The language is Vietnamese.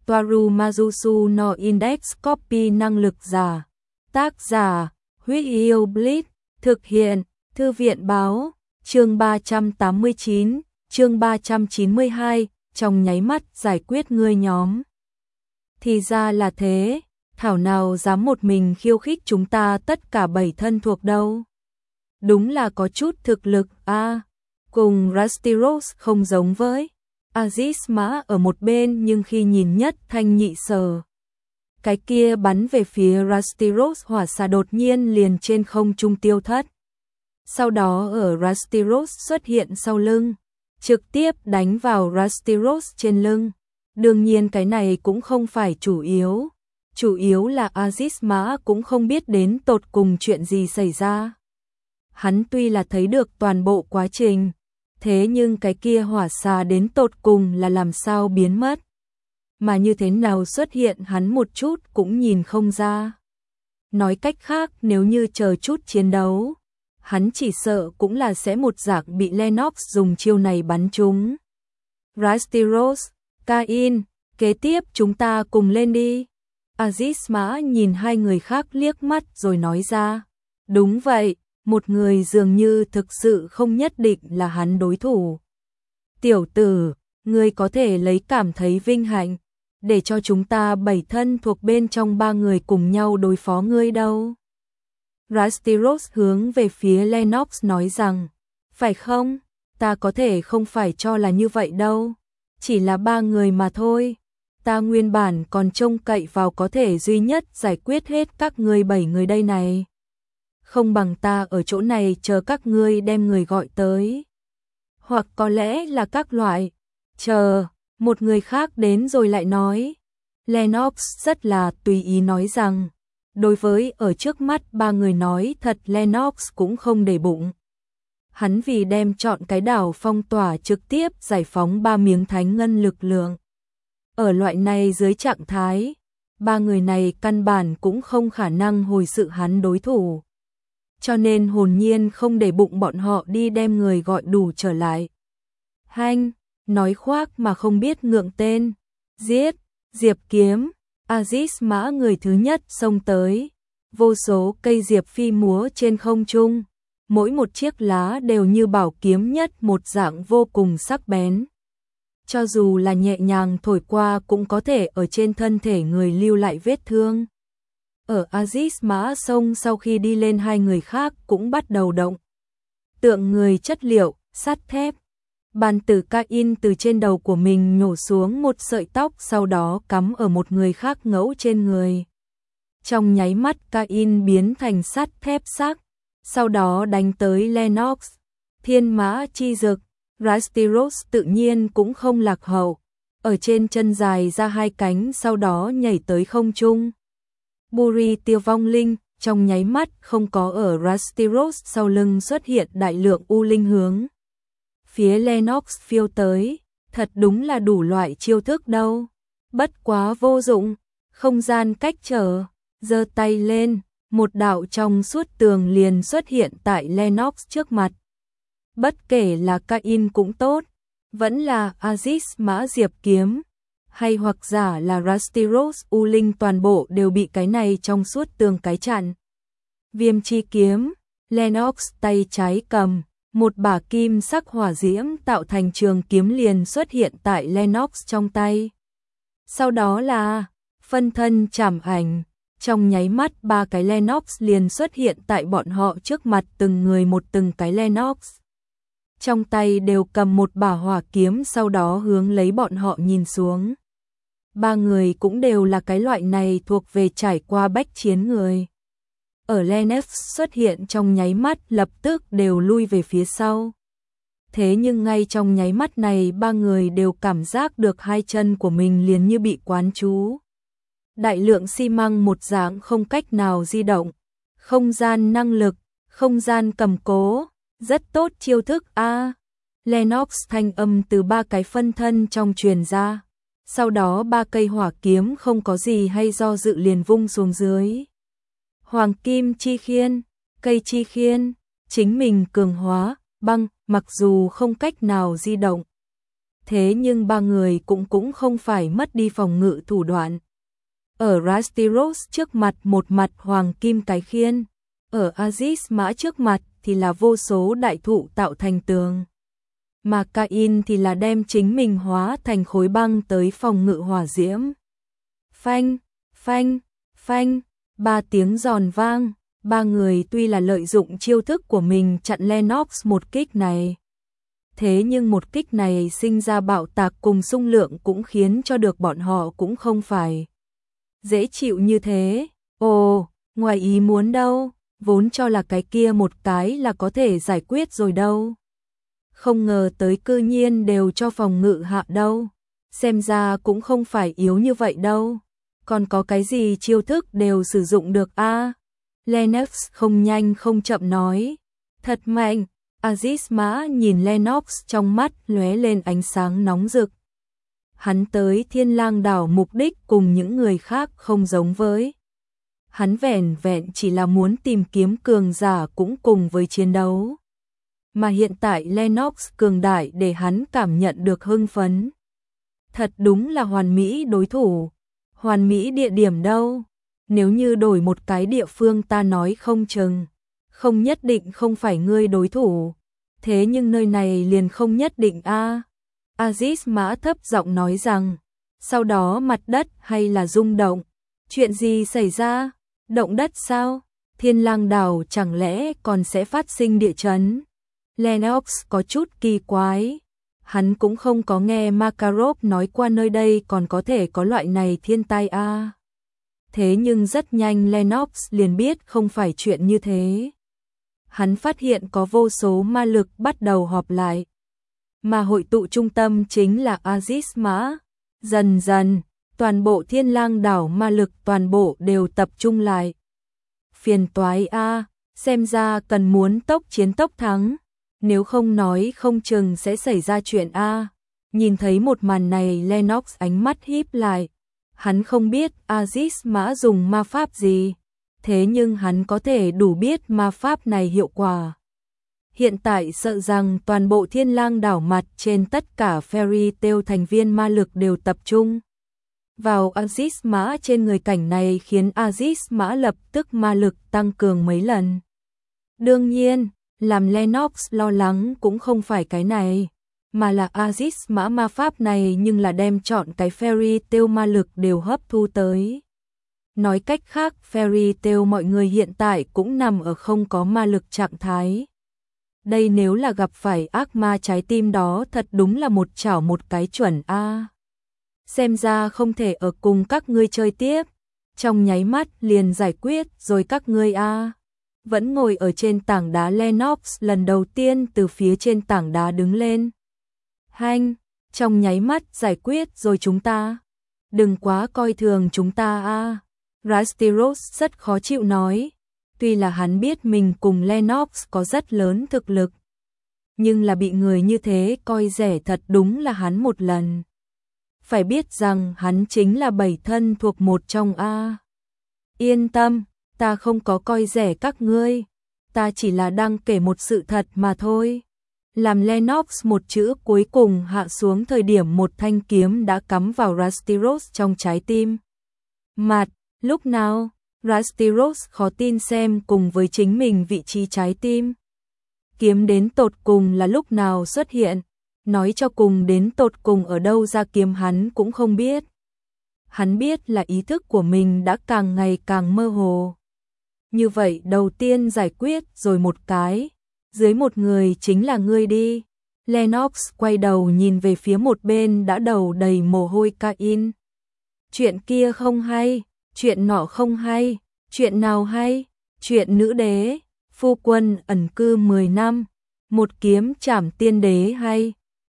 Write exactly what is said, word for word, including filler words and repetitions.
Toaru Majusu no Index Copy năng lực giả. Tác giả, Huyết Yêu Blitz, thực hiện, Thư viện báo, chương ba trăm tám mươi chín, chương ba trăm chín mươi hai, trong nháy mắt giải quyết ngươi nhóm. Thì ra là thế, thảo nào dám một mình khiêu khích chúng ta tất cả bảy thân thuộc đâu. Đúng là có chút thực lực a, à, cùng Rusty Rose không giống với Aziz Mã ở một bên, nhưng khi nhìn nhất thanh nhị sở, cái kia bắn về phía Rusty Rose hỏa xạ đột nhiên liền trên không trung tiêu thất. Sau đó ở Rusty Rose xuất hiện sau lưng, trực tiếp đánh vào Rusty Rose trên lưng. Đương nhiên cái này cũng không phải chủ yếu, chủ yếu là Aziz Mã cũng không biết đến tột cùng chuyện gì xảy ra. Hắn tuy là thấy được toàn bộ quá trình, thế nhưng cái kia hỏa xà đến tột cùng là làm sao biến mất, mà như thế nào xuất hiện hắn một chút cũng nhìn không ra. Nói cách khác, nếu như chờ chút chiến đấu, hắn chỉ sợ cũng là sẽ một dạng bị Lennox dùng chiêu này bắn trúng. Rusty Rose, Kain, kế tiếp chúng ta cùng lên đi. Aziz Mã nhìn hai người khác liếc mắt rồi nói ra. Đúng vậy, một người dường như thực sự không nhất định là hắn đối thủ. Tiểu tử, ngươi có thể lấy cảm thấy vinh hạnh, để cho chúng ta bảy thân thuộc bên trong ba người cùng nhau đối phó ngươi đâu. Rusty Rose hướng về phía Lennox nói rằng, phải không, ta có thể không phải cho là như vậy đâu, chỉ là ba người mà thôi. Ta nguyên bản còn trông cậy vào có thể duy nhất giải quyết hết các ngươi bảy người đây này. Không bằng ta ở chỗ này chờ các ngươi đem người gọi tới. Hoặc có lẽ là các loại, chờ, một người khác đến rồi lại nói. Lennox rất là tùy ý nói rằng, đối với ở trước mắt ba người nói thật Lennox cũng không để bụng. Hắn vì đem chọn cái đảo phong tỏa trực tiếp giải phóng ba miếng thánh ngân lực lượng. Ở loại này dưới trạng thái, ba người này căn bản cũng không khả năng hồi sự hắn đối thủ. Cho nên hồn nhiên không để bụng bọn họ đi đem người gọi đủ trở lại. Hanh, nói khoác mà không biết ngượng tên. Giết, diệp kiếm, Aziz Mã người thứ nhất xông tới. Vô số cây diệp phi múa trên không trung. Mỗi một chiếc lá đều như bảo kiếm nhất một dạng vô cùng sắc bén. Cho dù là nhẹ nhàng thổi qua cũng có thể ở trên thân thể người lưu lại vết thương. Ở Aziz Mã sông sau khi đi lên, hai người khác cũng bắt đầu động. Tượng người chất liệu, sắt thép. Bàn tử Kain từ trên đầu của mình nhổ xuống một sợi tóc, sau đó cắm ở một người khác ngẫu trên người. Trong nháy mắt Kain biến thành sắt thép sắc, sau đó đánh tới Lennox. Thiên mã chi dực, Rusty Rose tự nhiên cũng không lạc hậu, ở trên chân dài ra hai cánh, sau đó nhảy tới không trung. Buri tiêu vong linh, trong nháy mắt không có ở Rusty Rose sau lưng xuất hiện đại lượng u linh hướng phía Lennox phiêu tới, thật đúng là đủ loại chiêu thức đâu. Bất quá vô dụng, không gian cách trở, giơ tay lên, một đạo trong suốt tường liền xuất hiện tại Lennox trước mặt. Bất kể là Kain cũng tốt, vẫn là Aziz Mã diệp kiếm, hay hoặc giả là Rusty Rose u linh, toàn bộ đều bị cái này trong suốt tường cái chặn. Viêm chi kiếm, Lennox tay trái cầm, một bả kim sắc hỏa diễm tạo thành trường kiếm liền xuất hiện tại Lennox trong tay. Sau đó là phân thân chảm ảnh, trong nháy mắt ba cái Lennox liền xuất hiện tại bọn họ trước mặt, từng người một từng cái Lennox. Trong tay đều cầm một bả hỏa kiếm, sau đó hướng lấy bọn họ nhìn xuống. Ba người cũng đều là cái loại này thuộc về trải qua bách chiến người. Ở Lennox xuất hiện trong nháy mắt lập tức đều lui về phía sau. Thế nhưng ngay trong nháy mắt này ba người đều cảm giác được hai chân của mình liền như bị quán trú. Đại lượng xi măng một dạng không cách nào di động. Không gian năng lực, không gian cầm cố, rất tốt chiêu thức a. Lennox thanh âm từ ba cái phân thân trong truyền ra. Sau đó ba cây hỏa kiếm không có gì hay do dự liền vung xuống dưới. Hoàng kim chi khiên, cây chi khiên, chính mình cường hóa, băng, mặc dù không cách nào di động. thế nhưng ba người cũng cũng không phải mất đi phòng ngự thủ đoạn. Ở Rusty Rose trước mặt một mặt hoàng kim cái khiên, ở Aziz Mã trước mặt thì là vô số đại thụ tạo thành tường. Mà Cain thì là đem chính mình hóa thành khối băng tới phòng ngự hỏa diễm. Phanh, phanh, phanh, ba tiếng giòn vang, ba người tuy là lợi dụng chiêu thức của mình chặn Lennox một kích này. Thế nhưng một kích này sinh ra bạo tạc cùng xung lượng cũng khiến cho được bọn họ cũng không phải dễ chịu như thế. Ồ, ngoài ý muốn đâu, vốn cho là cái kia một cái là có thể giải quyết rồi đâu. Không ngờ tới cư nhiên đều cho phòng ngự hạ đâu. Xem ra cũng không phải yếu như vậy đâu. Còn có cái gì chiêu thức đều sử dụng được a à? Lennox không nhanh không chậm nói. Thật mạnh. Aziz Mã nhìn Lennox trong mắt lóe lên ánh sáng nóng rực. Hắn tới Thiên Lang đảo mục đích cùng những người khác không giống với. Hắn vẻn vẹn chỉ là muốn tìm kiếm cường giả cũng cùng với chiến đấu. Mà hiện tại Lennox cường đại để hắn cảm nhận được hưng phấn. Thật đúng là hoàn mỹ đối thủ. Hoàn mỹ địa điểm đâu? Nếu như đổi một cái địa phương ta nói không chừng. Không nhất định không phải ngươi đối thủ. Thế nhưng nơi này liền không nhất định a. À. Aziz Mã thấp giọng nói rằng. Sau đó mặt đất hay là rung động. Chuyện gì xảy ra? Động đất sao? Thiên Lang đảo chẳng lẽ còn sẽ phát sinh địa chấn? Lennox có chút kỳ quái. Hắn cũng không có nghe Makarov nói qua nơi đây còn có thể có loại này thiên tai a. À. Thế nhưng rất nhanh Lennox liền biết không phải chuyện như thế. Hắn phát hiện có vô số ma lực bắt đầu họp lại. Mà hội tụ trung tâm chính là Aziz Mã. Dần dần, toàn bộ Thiên Lang đảo ma lực toàn bộ đều tập trung lại. Phiền toái a, à, xem ra cần muốn tốc chiến tốc thắng. Nếu không nói không chừng sẽ xảy ra chuyện a. À. Nhìn thấy một màn này Lennox ánh mắt híp lại. Hắn không biết Aziz Mã dùng ma pháp gì. Thế nhưng hắn có thể đủ biết ma pháp này hiệu quả. Hiện tại sợ rằng toàn bộ Thiên Lang đảo mặt trên tất cả Fairy Tail thành viên ma lực đều tập trung vào Aziz Mã trên người, cảnh này khiến Aziz Mã lập tức ma lực tăng cường mấy lần. Đương nhiên, làm Lennox lo lắng cũng không phải cái này, mà là Aziz Mã ma pháp này nhưng là đem chọn cái Fairy Tail ma lực đều hấp thu tới. Nói cách khác, Fairy Tail mọi người hiện tại cũng nằm ở không có ma lực trạng thái. Đây nếu là gặp phải ác ma trái tim đó thật đúng là một chảo một cái chuẩn a. À. Xem ra không thể ở cùng các ngươi chơi tiếp. Trong nháy mắt liền giải quyết rồi các ngươi a. À. Vẫn ngồi ở trên tảng đá Lennox lần đầu tiên từ phía trên tảng đá đứng lên. Hanh, trong nháy mắt giải quyết rồi chúng ta. Đừng quá coi thường chúng ta a. À. Rusty Rose rất khó chịu nói. Tuy là hắn biết mình cùng Lennox có rất lớn thực lực, nhưng là bị người như thế coi rẻ thật đúng là hắn một lần. Phải biết rằng hắn chính là bảy thân thuộc một trong A. Yên tâm, ta không có coi rẻ các ngươi, ta chỉ là đang kể một sự thật mà thôi. Làm Lennox một chữ cuối cùng hạ xuống thời điểm một thanh kiếm đã cắm vào Rusty Rose trong trái tim. Mặt, lúc nào? Rusty Rose khó tin xem cùng với chính mình vị trí trái tim. Kiếm đến tột cùng là lúc nào xuất hiện, nói cho cùng đến tột cùng ở đâu ra kiếm hắn cũng không biết. Hắn biết là ý thức của mình đã càng ngày càng mơ hồ. Như vậy đầu tiên giải quyết rồi một cái, dưới một người chính là ngươi đi. Lennox quay đầu nhìn về phía một bên đã đầu đầy mồ hôi Cain. Chuyện kia không hay. Chuyện nọ không hay, chuyện nào hay, chuyện nữ đế, phu quân ẩn cư mười năm, một kiếm trảm tiên đế hay.